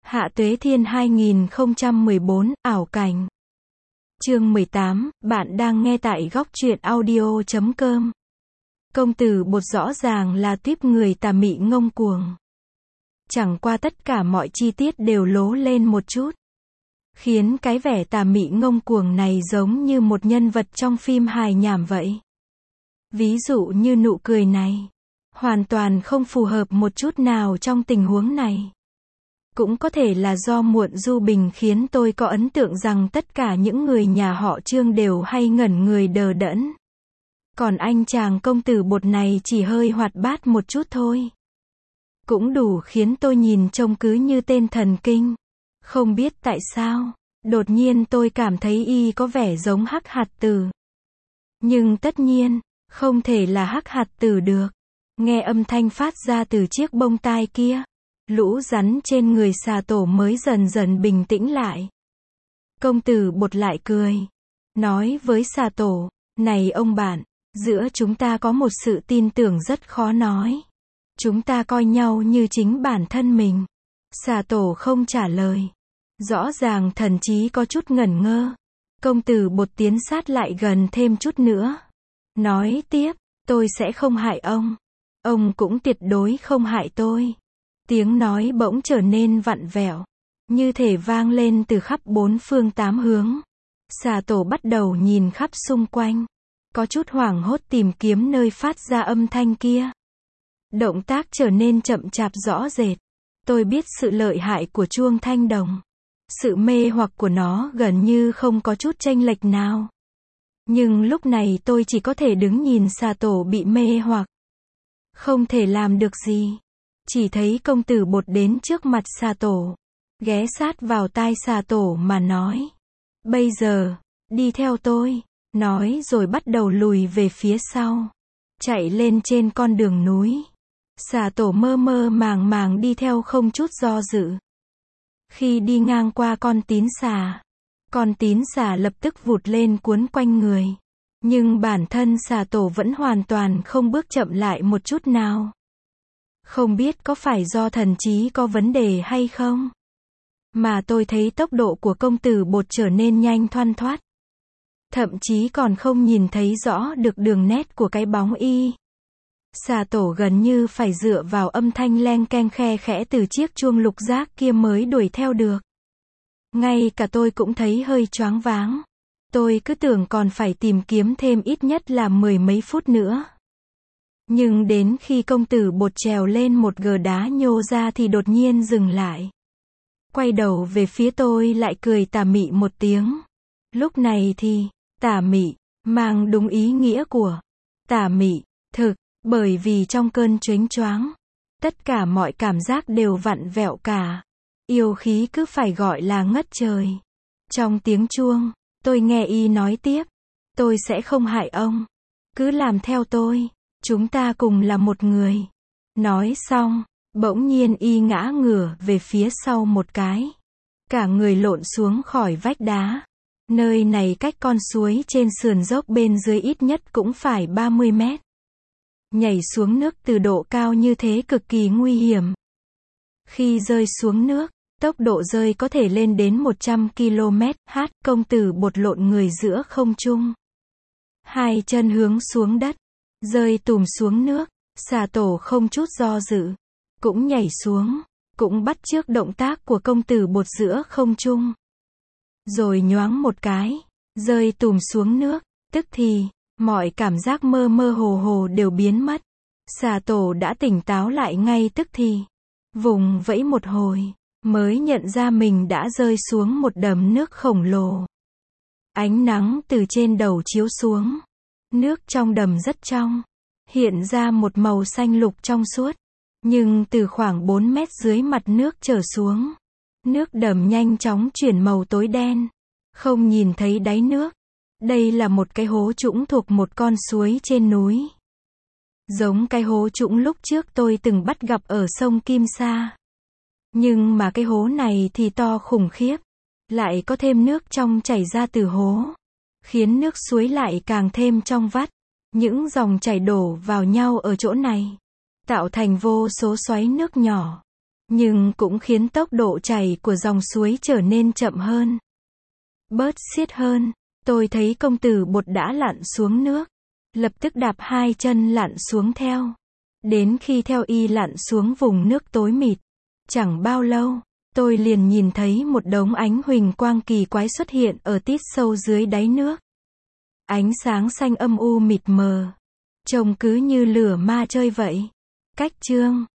Hạ Tuế Thiên 2014, ảo cảnh. Chương 18, bạn đang nghe tại góc truyện audio.com. Công tử Bột rõ ràng là tuýp người tà mị ngông cuồng. Chẳng qua tất cả mọi chi tiết đều lố lên một chút, khiến cái vẻ tà mị ngông cuồng này giống như một nhân vật trong phim hài nhảm vậy. Ví dụ như nụ cười này, hoàn toàn không phù hợp một chút nào trong tình huống này. Cũng có thể là do muộn du bình khiến tôi có ấn tượng rằng tất cả những người nhà họ Trương đều hay ngẩn người đờ đẫn. Còn anh chàng công tử Bột này chỉ hơi hoạt bát một chút thôi, cũng đủ khiến tôi nhìn trông cứ như tên thần kinh. Không biết tại sao, đột nhiên tôi cảm thấy y có vẻ giống Hắc Hạt Tử. Nhưng tất nhiên, không thể là Hắc Hạt Tử được. Nghe âm thanh phát ra từ chiếc bông tai kia, lũ rắn trên người xà tổ mới dần dần bình tĩnh lại. Công tử Bột lại cười, nói với xà tổ, này ông bạn, giữa chúng ta có một sự tin tưởng rất khó nói. Chúng ta coi nhau như chính bản thân mình. Xà tổ không trả lời. Rõ ràng thần trí có chút ngẩn ngơ. Công tử Bột tiến sát lại gần thêm chút nữa. Nói tiếp, tôi sẽ không hại ông. Ông cũng tuyệt đối không hại tôi. Tiếng nói bỗng trở nên vặn vẹo, như thể vang lên từ khắp bốn phương tám hướng. Xà tổ bắt đầu nhìn khắp xung quanh, có chút hoảng hốt tìm kiếm nơi phát ra âm thanh kia. Động tác trở nên chậm chạp rõ rệt. Tôi biết sự lợi hại của chuông thanh đồng. Sự mê hoặc của nó gần như không có chút chênh lệch nào. Nhưng lúc này tôi chỉ có thể đứng nhìn xà tổ bị mê hoặc, không thể làm được gì. Chỉ thấy công tử Bột đến trước mặt xà tổ, ghé sát vào tai xà tổ mà nói, bây giờ, đi theo tôi. Nói rồi bắt đầu lùi về phía sau, chạy lên trên con đường núi. Xà tổ mơ mơ màng màng đi theo không chút do dự. Khi đi ngang qua con tín xà lập tức vụt lên cuốn quanh người. Nhưng bản thân xà tổ vẫn hoàn toàn không bước chậm lại một chút nào. Không biết có phải do thần trí có vấn đề hay không, mà tôi thấy tốc độ của công tử Bột trở nên nhanh thoăn thoắt. Thậm chí còn không nhìn thấy rõ được đường nét của cái bóng y. Xà tổ gần như phải dựa vào âm thanh leng keng khe khẽ từ chiếc chuông lục giác kia mới đuổi theo được. Ngay cả tôi cũng thấy hơi choáng váng. Tôi cứ tưởng còn phải tìm kiếm thêm ít nhất là 10 mấy phút nữa. Nhưng đến khi công tử Bột trèo lên một gờ đá nhô ra thì đột nhiên dừng lại. Quay đầu về phía tôi lại cười tà mị một tiếng. Lúc này thì, tà mị, mang đúng ý nghĩa của tà mị, thực, bởi vì trong cơn chớnh choáng, tất cả mọi cảm giác đều vặn vẹo cả. Yêu khí cứ phải gọi là ngất trời. Trong tiếng chuông, tôi nghe y nói tiếp, tôi sẽ không hại ông. Cứ làm theo tôi, chúng ta cùng là một người. Nói xong, bỗng nhiên y ngã ngửa về phía sau một cái. Cả người lộn xuống khỏi vách đá. Nơi này cách con suối trên sườn dốc bên dưới ít nhất cũng phải 30 mét. Nhảy xuống nước từ độ cao như thế cực kỳ nguy hiểm. Khi rơi xuống nước, tốc độ rơi có thể lên đến 100 km/h. Công tử Bột lộn người giữa không trung, hai chân hướng xuống đất, rơi tùm xuống nước. Xà tổ không chút do dự, cũng nhảy xuống, cũng bắt chước động tác của công tử Bột giữa không trung. Rồi nhoáng một cái, rơi tùm xuống nước. Tức thì, mọi cảm giác mơ mơ hồ hồ đều biến mất. Xà tổ đã tỉnh táo lại ngay tức thì. Vùng vẫy một hồi, mới nhận ra mình đã rơi xuống một đầm nước khổng lồ. Ánh nắng từ trên đầu chiếu xuống. Nước trong đầm rất trong, hiện ra một màu xanh lục trong suốt. Nhưng từ khoảng 4 mét dưới mặt nước trở xuống, nước đầm nhanh chóng chuyển màu tối đen, không nhìn thấy đáy nước. Đây là một cái hố trũng thuộc một con suối trên núi. Giống cái hố trũng lúc trước tôi từng bắt gặp ở sông Kim Sa. Nhưng mà cái hố này thì to khủng khiếp. Lại có thêm nước trong chảy ra từ hố, khiến nước suối lại càng thêm trong vắt. Những dòng chảy đổ vào nhau ở chỗ này, tạo thành vô số xoáy nước nhỏ. nhưng cũng khiến tốc độ chảy của dòng suối trở nên chậm hơn, bớt xiết hơn. Tôi thấy công tử Bột đã lặn xuống nước, lập tức đạp hai chân lặn xuống theo. Đến khi theo y lặn xuống vùng nước tối mịt, chẳng bao lâu, tôi liền nhìn thấy một đống ánh huỳnh quang kỳ quái xuất hiện ở tít sâu dưới đáy nước. Ánh sáng xanh âm u mịt mờ, trông cứ như lửa ma chơi vậy. Cách chương